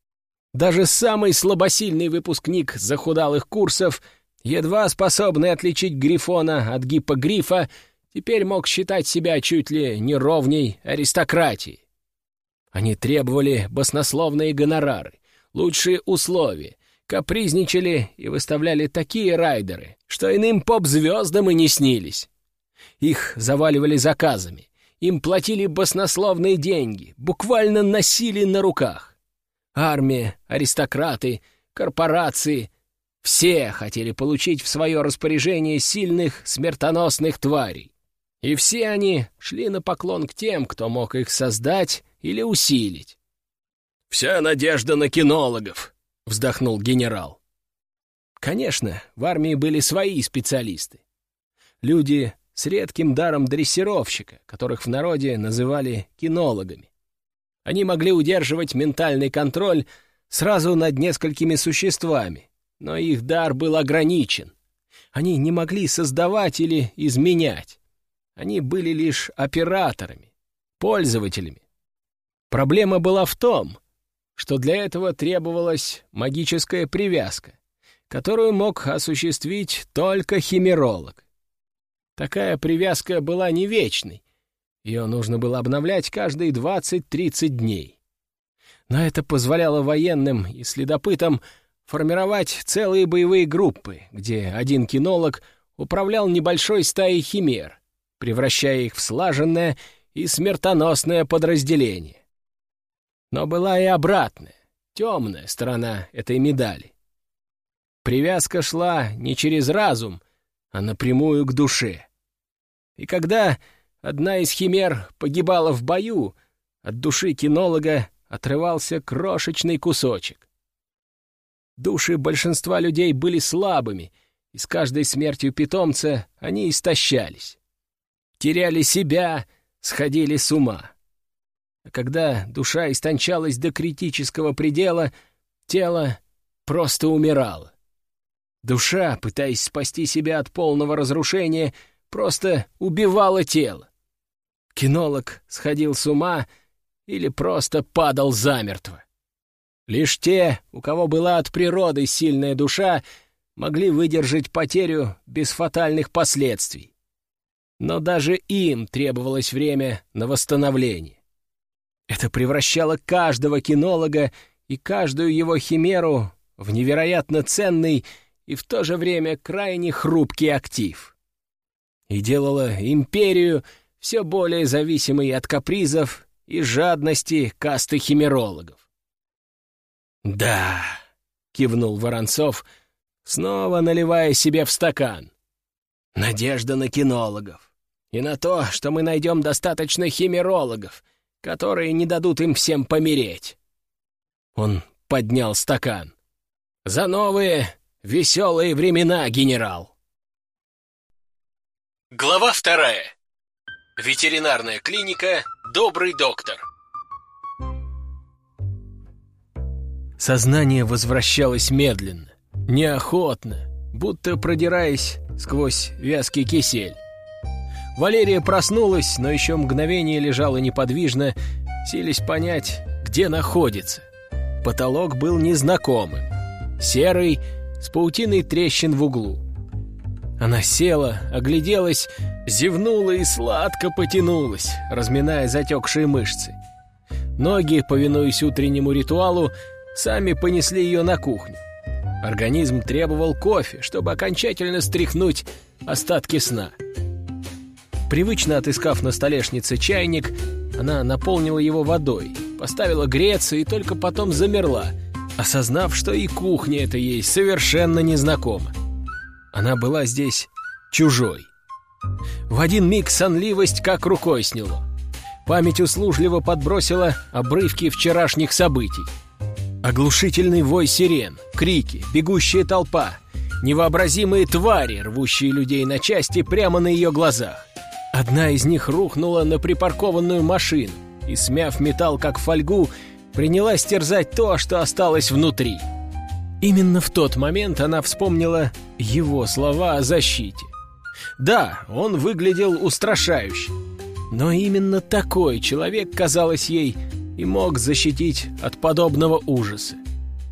Даже самый слабосильный выпускник захудалых курсов, едва способный отличить грифона от гиппогрифа, теперь мог считать себя чуть ли не ровней аристократии. Они требовали баснословные гонорары, лучшие условия, капризничали и выставляли такие райдеры, что иным поп-звездам и не снились. Их заваливали заказами, им платили баснословные деньги, буквально носили на руках. Армия, аристократы, корпорации — все хотели получить в свое распоряжение сильных, смертоносных тварей. И все они шли на поклон к тем, кто мог их создать или усилить. «Вся надежда на кинологов», — вздохнул генерал. Конечно, в армии были свои специалисты. Люди с редким даром дрессировщика, которых в народе называли кинологами. Они могли удерживать ментальный контроль сразу над несколькими существами, но их дар был ограничен. Они не могли создавать или изменять. Они были лишь операторами, пользователями. Проблема была в том, что для этого требовалась магическая привязка, которую мог осуществить только химеролог. Такая привязка была не вечной, ее нужно было обновлять каждые двадцать-тридцать дней. Но это позволяло военным и следопытам формировать целые боевые группы, где один кинолог управлял небольшой стаей химер, превращая их в слаженное и смертоносное подразделение. Но была и обратная, темная сторона этой медали. Привязка шла не через разум, а напрямую к душе. И когда одна из химер погибала в бою, от души кинолога отрывался крошечный кусочек. Души большинства людей были слабыми, и с каждой смертью питомца они истощались. Теряли себя, сходили с ума. А когда душа истончалась до критического предела, тело просто умирало. Душа, пытаясь спасти себя от полного разрушения, просто убивала тело. Кинолог сходил с ума или просто падал замертво. Лишь те, у кого была от природы сильная душа, могли выдержать потерю без фатальных последствий. Но даже им требовалось время на восстановление. Это превращало каждого кинолога и каждую его химеру в невероятно ценный и в то же время крайне хрупкий актив. И делало империю все более зависимой от капризов и жадности касты химерологов. «Да», — кивнул Воронцов, снова наливая себе в стакан, — «надежда на кинологов и на то, что мы найдем достаточно химерологов, которые не дадут им всем помереть». Он поднял стакан. «За новые веселые времена, генерал!» Глава вторая. Ветеринарная клиника «Добрый доктор». Сознание возвращалось медленно, неохотно, будто продираясь сквозь вязкий кисель. Валерия проснулась, но еще мгновение лежала неподвижно, силясь понять, где находится. Потолок был незнакомым, серый, с паутиной трещин в углу. Она села, огляделась, зевнула и сладко потянулась, разминая затекшие мышцы. Ноги, повинуясь утреннему ритуалу, сами понесли ее на кухню. Организм требовал кофе, чтобы окончательно стряхнуть остатки сна. Привычно отыскав на столешнице чайник, она наполнила его водой, поставила греться и только потом замерла, осознав, что и кухня эта ей совершенно незнакома. Она была здесь чужой. В один миг сонливость как рукой сняло. Память услужливо подбросила обрывки вчерашних событий. Оглушительный вой сирен, крики, бегущая толпа, невообразимые твари, рвущие людей на части прямо на ее глазах. Одна из них рухнула на припаркованную машину и, смяв металл как фольгу, принялась терзать то, что осталось внутри. Именно в тот момент она вспомнила его слова о защите. Да, он выглядел устрашающе, но именно такой человек, казалось ей, и мог защитить от подобного ужаса.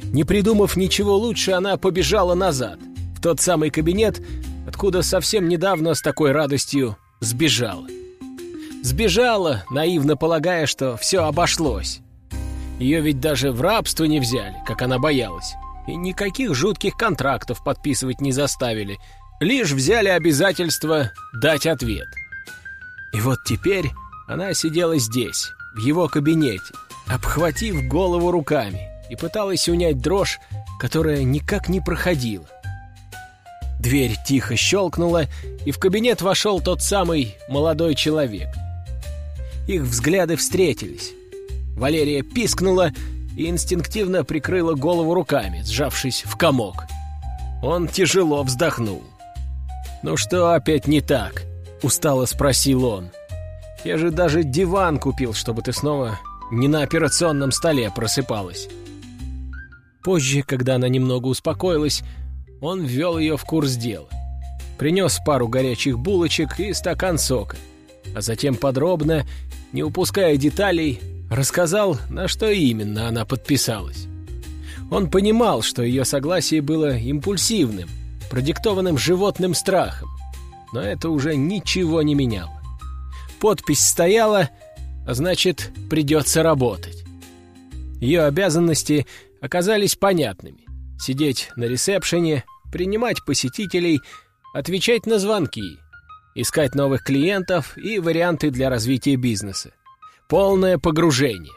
Не придумав ничего лучше, она побежала назад, в тот самый кабинет, откуда совсем недавно с такой радостью сбежала. Сбежала, наивно полагая, что все обошлось. Ее ведь даже в рабство не взяли, как она боялась. И никаких жутких контрактов подписывать не заставили. Лишь взяли обязательство дать ответ. И вот теперь она сидела здесь, в его кабинете, обхватив голову руками, и пыталась унять дрожь, которая никак не проходила. Дверь тихо щелкнула, и в кабинет вошел тот самый молодой человек. Их взгляды встретились. Валерия пискнула и инстинктивно прикрыла голову руками, сжавшись в комок. Он тяжело вздохнул. «Ну что опять не так?» — устало спросил он. «Я же даже диван купил, чтобы ты снова не на операционном столе просыпалась». Позже, когда она немного успокоилась, он ввел ее в курс дела. Принес пару горячих булочек и стакан сока, а затем подробно, не упуская деталей, рассказал, на что именно она подписалась. Он понимал, что ее согласие было импульсивным, продиктованным животным страхом, но это уже ничего не меняло. Подпись стояла, а значит, придется работать. Ее обязанности оказались понятными: сидеть на ресепшене, принимать посетителей, отвечать на звонки, искать новых клиентов и варианты для развития бизнеса. Полное погружение.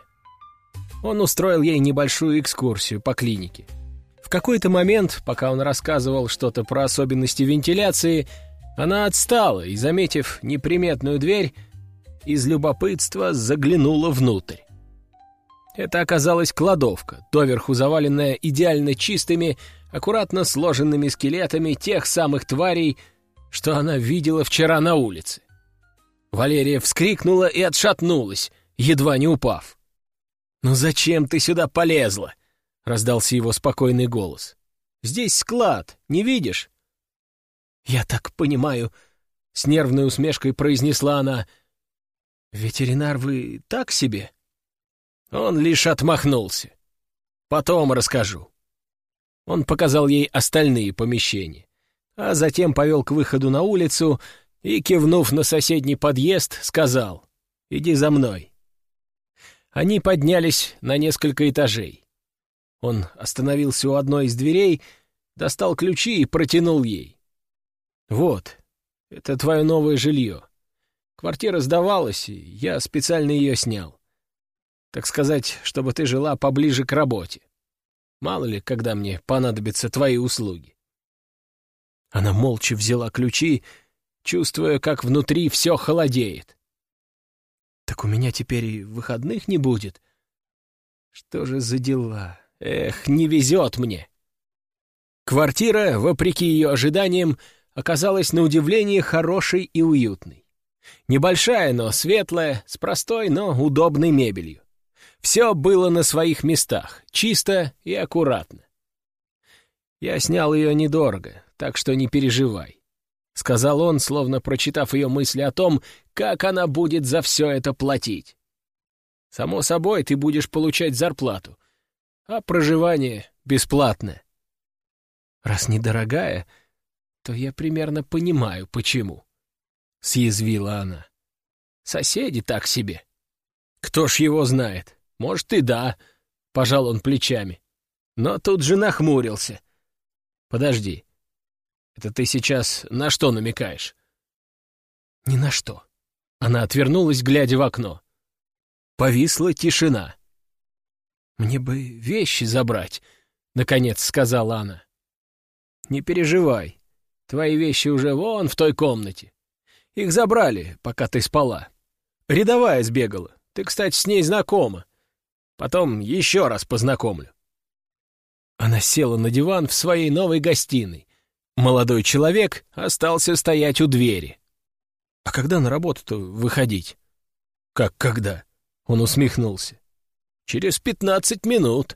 Он устроил ей небольшую экскурсию по клинике. В какой-то момент, пока он рассказывал что-то про особенности вентиляции, она отстала и, заметив неприметную дверь, из любопытства заглянула внутрь. Это оказалась кладовка, доверху заваленная идеально чистыми, аккуратно сложенными скелетами тех самых тварей, что она видела вчера на улице. Валерия вскрикнула и отшатнулась, едва не упав. «Ну зачем ты сюда полезла?» — раздался его спокойный голос. «Здесь склад, не видишь?» «Я так понимаю», — с нервной усмешкой произнесла она. «Ветеринар вы так себе?» Он лишь отмахнулся. «Потом расскажу». Он показал ей остальные помещения, а затем повел к выходу на улицу и, кивнув на соседний подъезд, сказал: «Иди за мной». Они поднялись на несколько этажей. Он остановился у одной из дверей, достал ключи и протянул ей. «Вот, это твое новое жилье. Квартира сдавалась, и я специально ее снял. Так сказать, чтобы ты жила поближе к работе. Мало ли, когда мне понадобятся твои услуги». Она молча взяла ключи, чувствуя, как внутри все холодеет. «Так у меня теперь и выходных не будет? Что же за дела? Эх, не везет мне!» Квартира, вопреки ее ожиданиям, оказалась на удивление хорошей и уютной. Небольшая, но светлая, с простой, но удобной мебелью. Все было на своих местах, чисто и аккуратно. «Я снял ее недорого, так что не переживай», — сказал он, словно прочитав ее мысли о том, как она будет за все это платить. «Само собой, ты будешь получать зарплату, а проживание бесплатное». «Раз недорогая, то я примерно понимаю, почему», — съязвила она. «Соседи так себе». «Кто ж его знает? Может, и да», — пожал он плечами. Но тут же нахмурился. «Подожди, это ты сейчас на что намекаешь?» «Ни на что». Она отвернулась, глядя в окно. Повисла тишина. «Мне бы вещи забрать», — наконец сказала она. «Не переживай, твои вещи уже вон в той комнате. Их забрали, пока ты спала. Рядовая сбегала, ты, кстати, с ней знакома. Потом еще раз познакомлю». Она села на диван в своей новой гостиной. Молодой человек остался стоять у двери. «А когда на работу-то выходить?» «Как когда?» — он усмехнулся. «Через пятнадцать минут».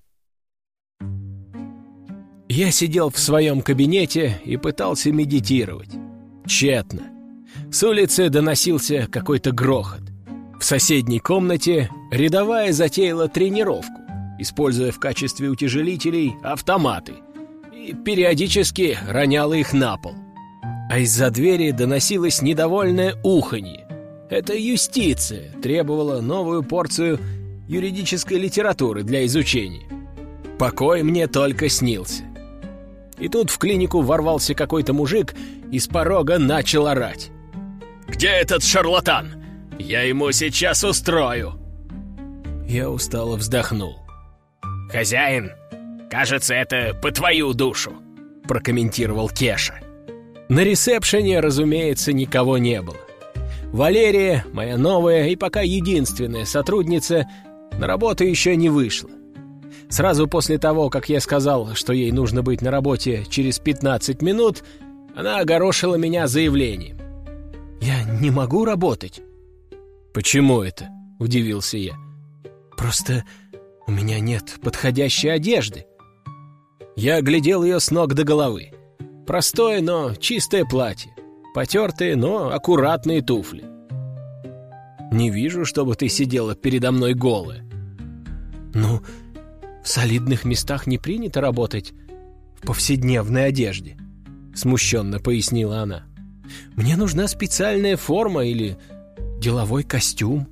Я сидел в своем кабинете и пытался медитировать. Тщетно. С улицы доносился какой-то грохот. В соседней комнате рядовая затеяла тренировку. используя в качестве утяжелителей автоматы, и периодически роняла их на пол. А из-за двери доносилось недовольное уханье. Это юстиция требовала новую порцию юридической литературы для изучения. Покой мне только снился. И тут в клинику ворвался какой-то мужик и с порога начал орать. «Где этот шарлатан? Я ему сейчас устрою!» Я устало вздохнул. «Хозяин, кажется, это по твою душу», — прокомментировал Кеша. На ресепшене, разумеется, никого не было. Валерия, моя новая и пока единственная сотрудница, на работу еще не вышла. Сразу после того, как я сказал, что ей нужно быть на работе через пятнадцать минут, она огорошила меня заявлением. «Я не могу работать». «Почему это?» — удивился я. «Просто у меня нет подходящей одежды». Я оглядел ее с ног до головы. Простое, но чистое платье. Потертые, но аккуратные туфли. «Не вижу, чтобы ты сидела передо мной голая». «Ну, в солидных местах не принято работать в повседневной одежде», — смущенно пояснила она. «Мне нужна специальная форма или деловой костюм».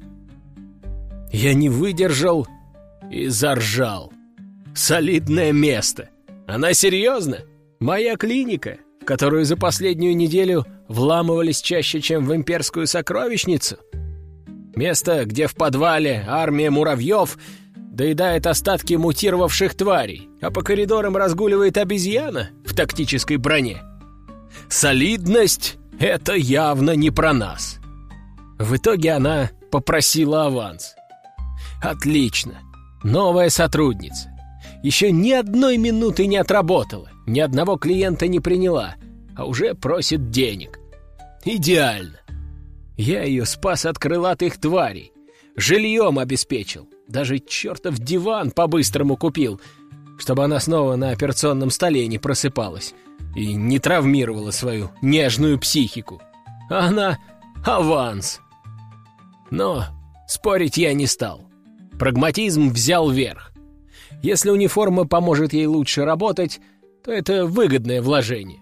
Я не выдержал и заржал. «Солидное место? Она серьезно? Моя клиника, в которую за последнюю неделю вламывались чаще, чем в имперскую сокровищницу? Место, где в подвале армия муравьев доедает остатки мутировавших тварей, а по коридорам разгуливает обезьяна в тактической броне? Солидность — это явно не про нас». В итоге она попросила аванс. Отлично. Новая сотрудница. Еще ни одной минуты не отработала, ни одного клиента не приняла, а уже просит денег. Идеально. Я ее спас от крылатых тварей, жильем обеспечил, даже чертов диван по-быстрому купил, чтобы она снова на операционном столе не просыпалась и не травмировала свою нежную психику. А она — аванс. Но спорить я не стал. Прагматизм взял верх. Если униформа поможет ей лучше работать, то это выгодное вложение.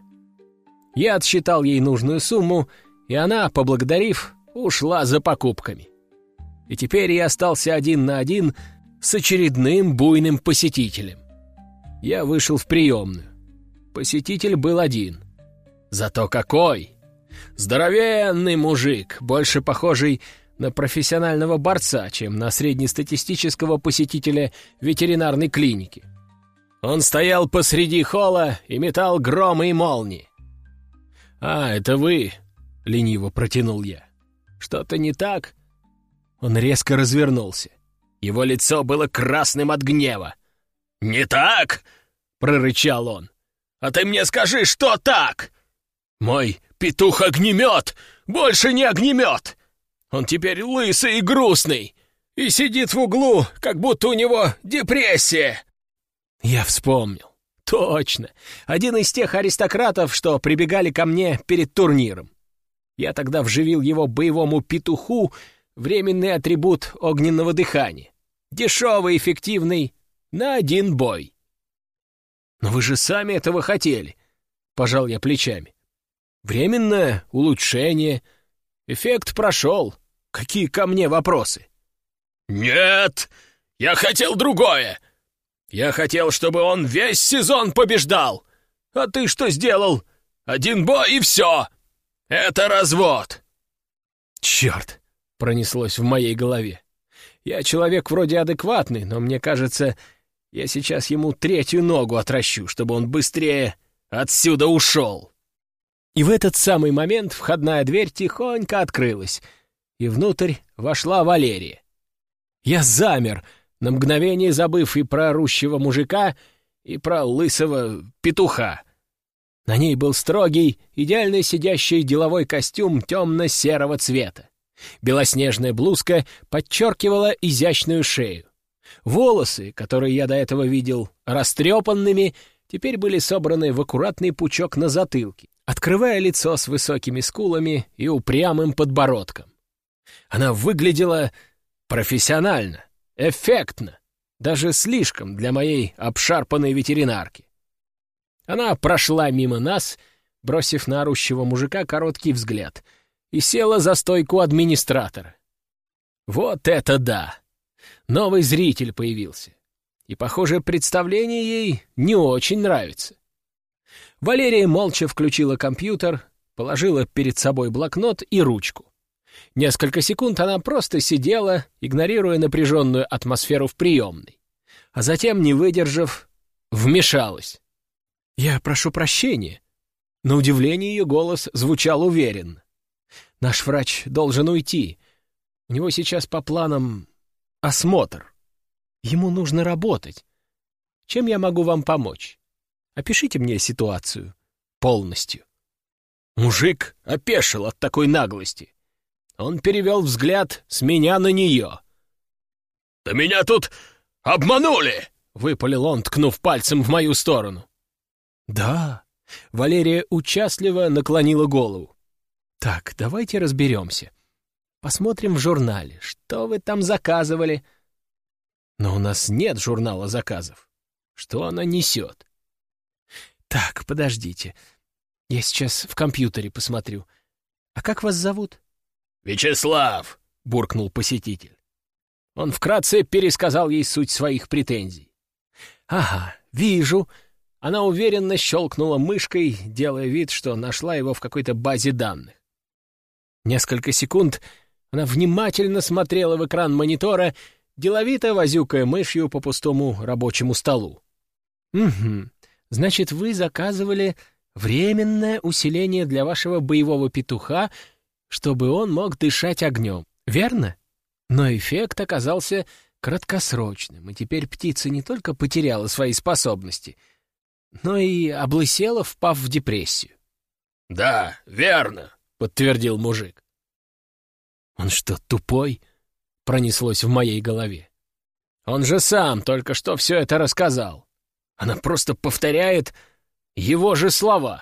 Я отсчитал ей нужную сумму, и она, поблагодарив, ушла за покупками. И теперь я остался один на один с очередным буйным посетителем. Я вышел в приемную. Посетитель был один. Зато какой! Здоровенный мужик, больше похожий на профессионального борца, чем на среднестатистического посетителя ветеринарной клиники. Он стоял посреди холла и метал громы и молнии. «А, это вы?» — лениво протянул я. «Что-то не так?» Он резко развернулся. Его лицо было красным от гнева. «Не так?» — прорычал он. «А ты мне скажи, что так? Мой петух-огнемет больше не огнемет! Он теперь лысый и грустный, и сидит в углу, как будто у него депрессия!» Я вспомнил. Точно. Один из тех аристократов, что прибегали ко мне перед турниром. Я тогда вживил его боевому петуху временный атрибут огненного дыхания. Дешевый, эффективный, на один бой. «Но вы же сами этого хотели», — пожал я плечами. «Временное улучшение. Эффект прошел. Какие ко мне вопросы?» «Нет, я хотел другое. Я хотел, чтобы он весь сезон побеждал. А ты что сделал? Один бой и все. Это развод». «Черт!» — пронеслось в моей голове. «Я человек вроде адекватный, но мне кажется, я сейчас ему третью ногу отращу, чтобы он быстрее отсюда ушел». И в этот самый момент входная дверь тихонько открылась, и внутрь вошла Валерия. Я замер, на мгновение забыв и про орущего мужика, и про лысого петуха. На ней был строгий, идеально сидящий деловой костюм темно-серого цвета. Белоснежная блузка подчеркивала изящную шею. Волосы, которые я до этого видел растрепанными, теперь были собраны в аккуратный пучок на затылке, открывая лицо с высокими скулами и упрямым подбородком. Она выглядела профессионально, эффектно. Даже слишком для моей обшарпанной ветеринарки. Она прошла мимо нас, бросив на орущего мужика короткий взгляд, и села за стойку администратора. Вот это да! Новый зритель появился. И, похоже, представление ей не очень нравится. Валерия молча включила компьютер, положила перед собой блокнот и ручку. Несколько секунд она просто сидела, игнорируя напряженную атмосферу в приемной. А затем, не выдержав, вмешалась. «Я прошу прощения». На удивление ее голос звучал уверенно. «Наш врач должен уйти. У него сейчас по планам осмотр. Ему нужно работать. Чем я могу вам помочь? Опишите мне ситуацию полностью». Мужик опешил от такой наглости. Он перевел взгляд с меня на нее. «Да меня тут обманули!» — выпалил он, ткнув пальцем в мою сторону. «Да». Валерия участливо наклонила голову. «Так, давайте разберемся. Посмотрим в журнале, что вы там заказывали». «Но у нас нет журнала заказов. Что она несет?» «Так, подождите. Я сейчас в компьютере посмотрю. А как вас зовут?» «Вячеслав», — буркнул посетитель. Он вкратце пересказал ей суть своих претензий. «Ага, вижу». Она уверенно щелкнула мышкой, делая вид, что нашла его в какой-то базе данных. Несколько секунд она внимательно смотрела в экран монитора, деловито возюкая мышью по пустому рабочему столу. «Угу. Значит, вы заказывали временное усиление для вашего боевого петуха, чтобы он мог дышать огнем, верно? Но эффект оказался краткосрочным, и теперь птица не только потеряла свои способности, но и облысела, впав в депрессию». «Да, верно», — подтвердил мужик. «Он что, тупой?» — пронеслось в моей голове. «Он же сам только что все это рассказал. Она просто повторяет его же слова».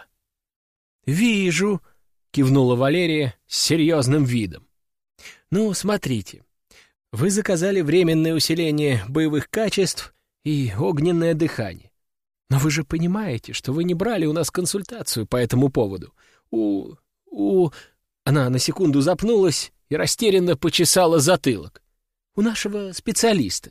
«Вижу», — кивнула Валерия с серьезным видом. «Ну, смотрите, вы заказали временное усиление боевых качеств и огненное дыхание. Но вы же понимаете, что вы не брали у нас консультацию по этому поводу. У... у...» Она на секунду запнулась и растерянно почесала затылок. «У нашего специалиста».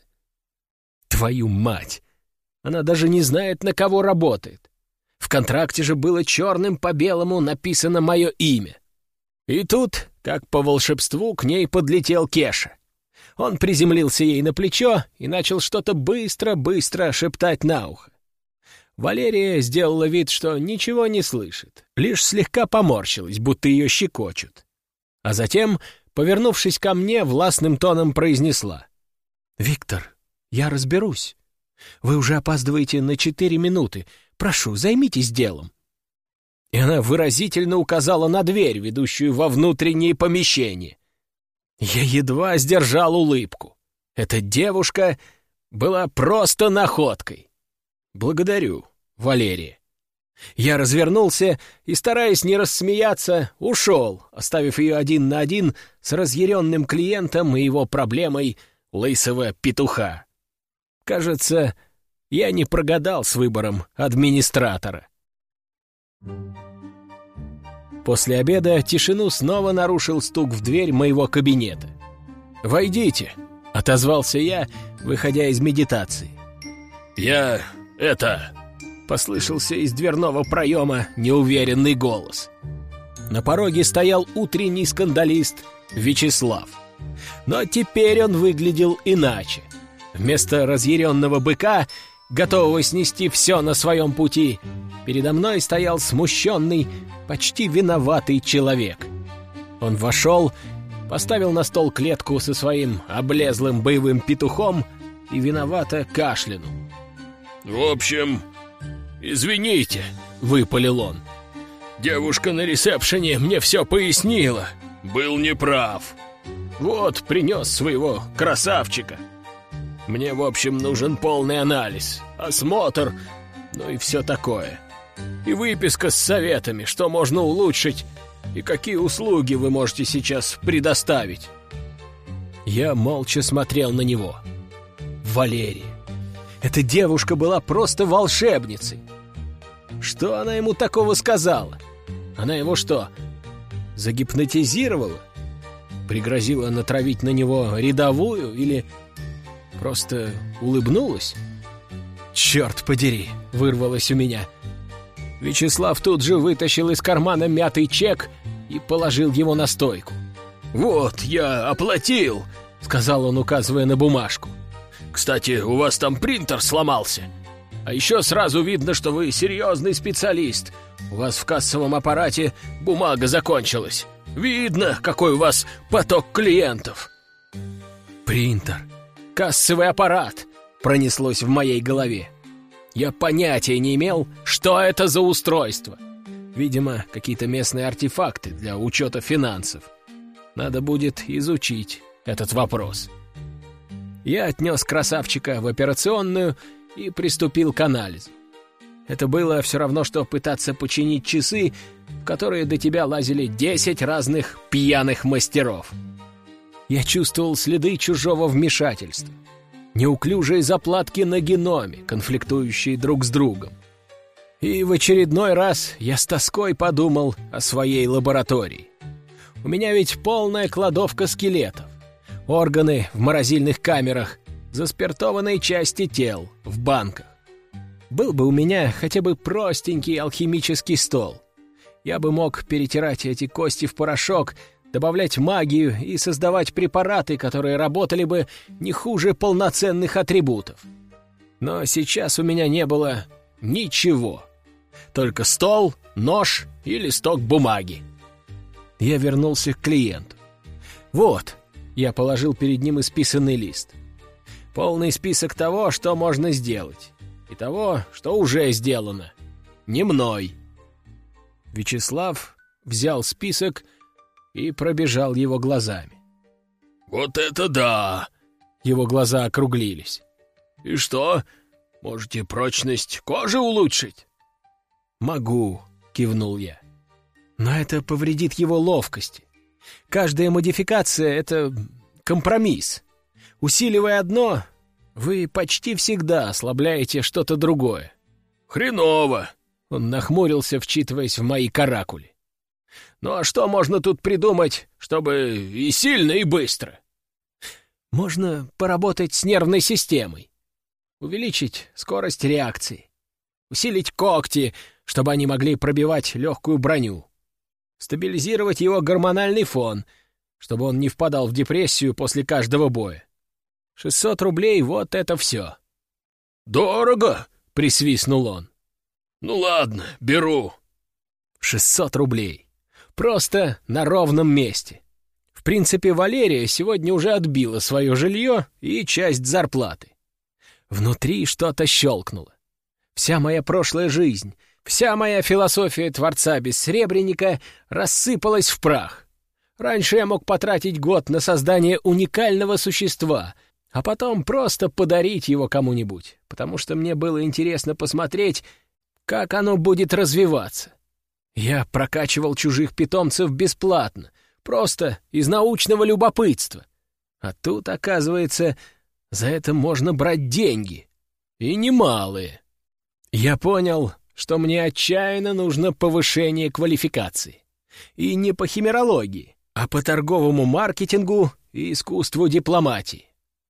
«Твою мать! Она даже не знает, на кого работает. В контракте же было черным по белому написано мое имя». И тут, как по волшебству, к ней подлетел Кеша. Он приземлился ей на плечо и начал что-то быстро-быстро шептать на ухо. Валерия сделала вид, что ничего не слышит, лишь слегка поморщилась, будто ее щекочут. А затем, повернувшись ко мне, властным тоном произнесла: «Виктор, я разберусь. Вы уже опаздываете на четыре минуты. Прошу, займитесь делом». И она выразительно указала на дверь, ведущую во внутреннее помещение. Я едва сдержал улыбку. Эта девушка была просто находкой. «Благодарю, Валерия». Я развернулся и, стараясь не рассмеяться, ушел, оставив ее один на один с разъяренным клиентом и его проблемой лысого петуха. Кажется, я не прогадал с выбором администратора. После обеда тишину снова нарушил стук в дверь моего кабинета. «Войдите», — отозвался я, выходя из медитации. «Я... это...» — послышался из дверного проема неуверенный голос. На пороге стоял утренний скандалист Вячеслав. Но теперь он выглядел иначе. Вместо разъяренного быка, готового снести все на своем пути, передо мной стоял смущенный, почти виноватый человек. Он вошел, поставил на стол клетку со своим облезлым боевым петухом и виновато кашлянул. «В общем, извините», — выпалил он. «Девушка на ресепшене мне все пояснила. Был неправ. Вот, принес своего красавчика. Мне, в общем, нужен полный анализ, осмотр, ну и все такое. И выписка с советами, что можно улучшить и какие услуги вы можете сейчас предоставить». Я молча смотрел на него. Валерия. Эта девушка была просто волшебницей. Что она ему такого сказала? Она его что, загипнотизировала? Пригрозила натравить на него рядовую или просто улыбнулась? «Черт подери!» — вырвалось у меня. Вячеслав тут же вытащил из кармана мятый чек и положил его на стойку. «Вот, я оплатил!» — сказал он, указывая на бумажку. «Кстати, у вас там принтер сломался. А еще сразу видно, что вы серьезный специалист. У вас в кассовом аппарате бумага закончилась. Видно, какой у вас поток клиентов». «Принтер, кассовый аппарат», — пронеслось в моей голове. Я понятия не имел, что это за устройство. Видимо, какие-то местные артефакты для учета финансов. Надо будет изучить этот вопрос. Я отнес красавчика в операционную и приступил к анализу. Это было все равно, что пытаться починить часы, в которые до тебя лазили десять разных пьяных мастеров. Я чувствовал следы чужого вмешательства. Неуклюжие заплатки на геноме, конфликтующие друг с другом. И в очередной раз я с тоской подумал о своей лаборатории. У меня ведь полная кладовка скелетов. Органы в морозильных камерах, заспиртованные части тел в банках. Был бы у меня хотя бы простенький алхимический стол. Я бы мог перетирать эти кости в порошок, добавлять магию и создавать препараты, которые работали бы не хуже полноценных атрибутов. Но сейчас у меня не было ничего. Только стол, нож и листок бумаги. Я вернулся к клиенту. Вот, я положил перед ним исписанный лист. Полный список того, что можно сделать. И того, что уже сделано. Не мной. Вячеслав взял список и пробежал его глазами. «Вот это да!» Его глаза округлились. «И что? Можете прочность кожи улучшить?» «Могу», — кивнул я. «Но это повредит его ловкости. Каждая модификация — это компромисс. Усиливая одно, вы почти всегда ослабляете что-то другое». «Хреново!» — он нахмурился, вчитываясь в мои каракули. «Ну а что можно тут придумать, чтобы и сильно, и быстро?» «Можно поработать с нервной системой. Увеличить скорость реакции. Усилить когти, чтобы они могли пробивать легкую броню. Стабилизировать его гормональный фон, чтобы он не впадал в депрессию после каждого боя. шестьсот рублей — вот это все». «Дорого!» — присвистнул он. «Ну ладно, беру». шестьсот рублей. Просто на ровном месте. В принципе, Валерия сегодня уже отбила свое жилье и часть зарплаты. Внутри что-то щелкнуло. Вся моя прошлая жизнь, вся моя философия Творца-Бессребреника рассыпалась в прах. Раньше я мог потратить год на создание уникального существа, а потом просто подарить его кому-нибудь, потому что мне было интересно посмотреть, как оно будет развиваться. Я прокачивал чужих питомцев бесплатно, просто из научного любопытства. А тут, оказывается, за это можно брать деньги. И немалые. Я понял, что мне отчаянно нужно повышение квалификации. И не по химерологии, а по торговому маркетингу и искусству дипломатии.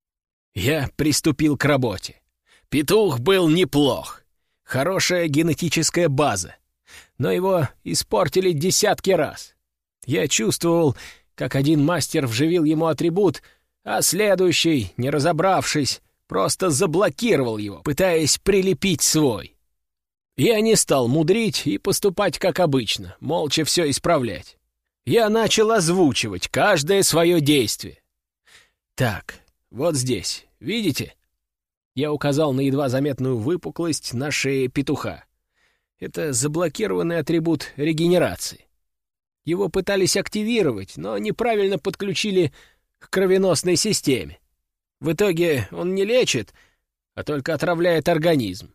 Я приступил к работе. Петух был неплох. Хорошая генетическая база. Но его испортили десятки раз. Я чувствовал, как один мастер вживил ему атрибут, а следующий, не разобравшись, просто заблокировал его, пытаясь прилепить свой. Я не стал мудрить и поступать как обычно, молча все исправлять. Я начал озвучивать каждое свое действие. Так, вот здесь, видите? Я указал на едва заметную выпуклость на шее петуха. Это заблокированный атрибут регенерации. Его пытались активировать, но неправильно подключили к кровеносной системе. В итоге он не лечит, а только отравляет организм.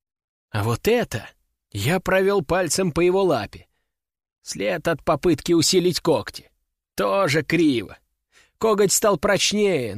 А вот это я провел пальцем по его лапе. След от попытки усилить когти. Тоже криво. Коготь стал прочнее,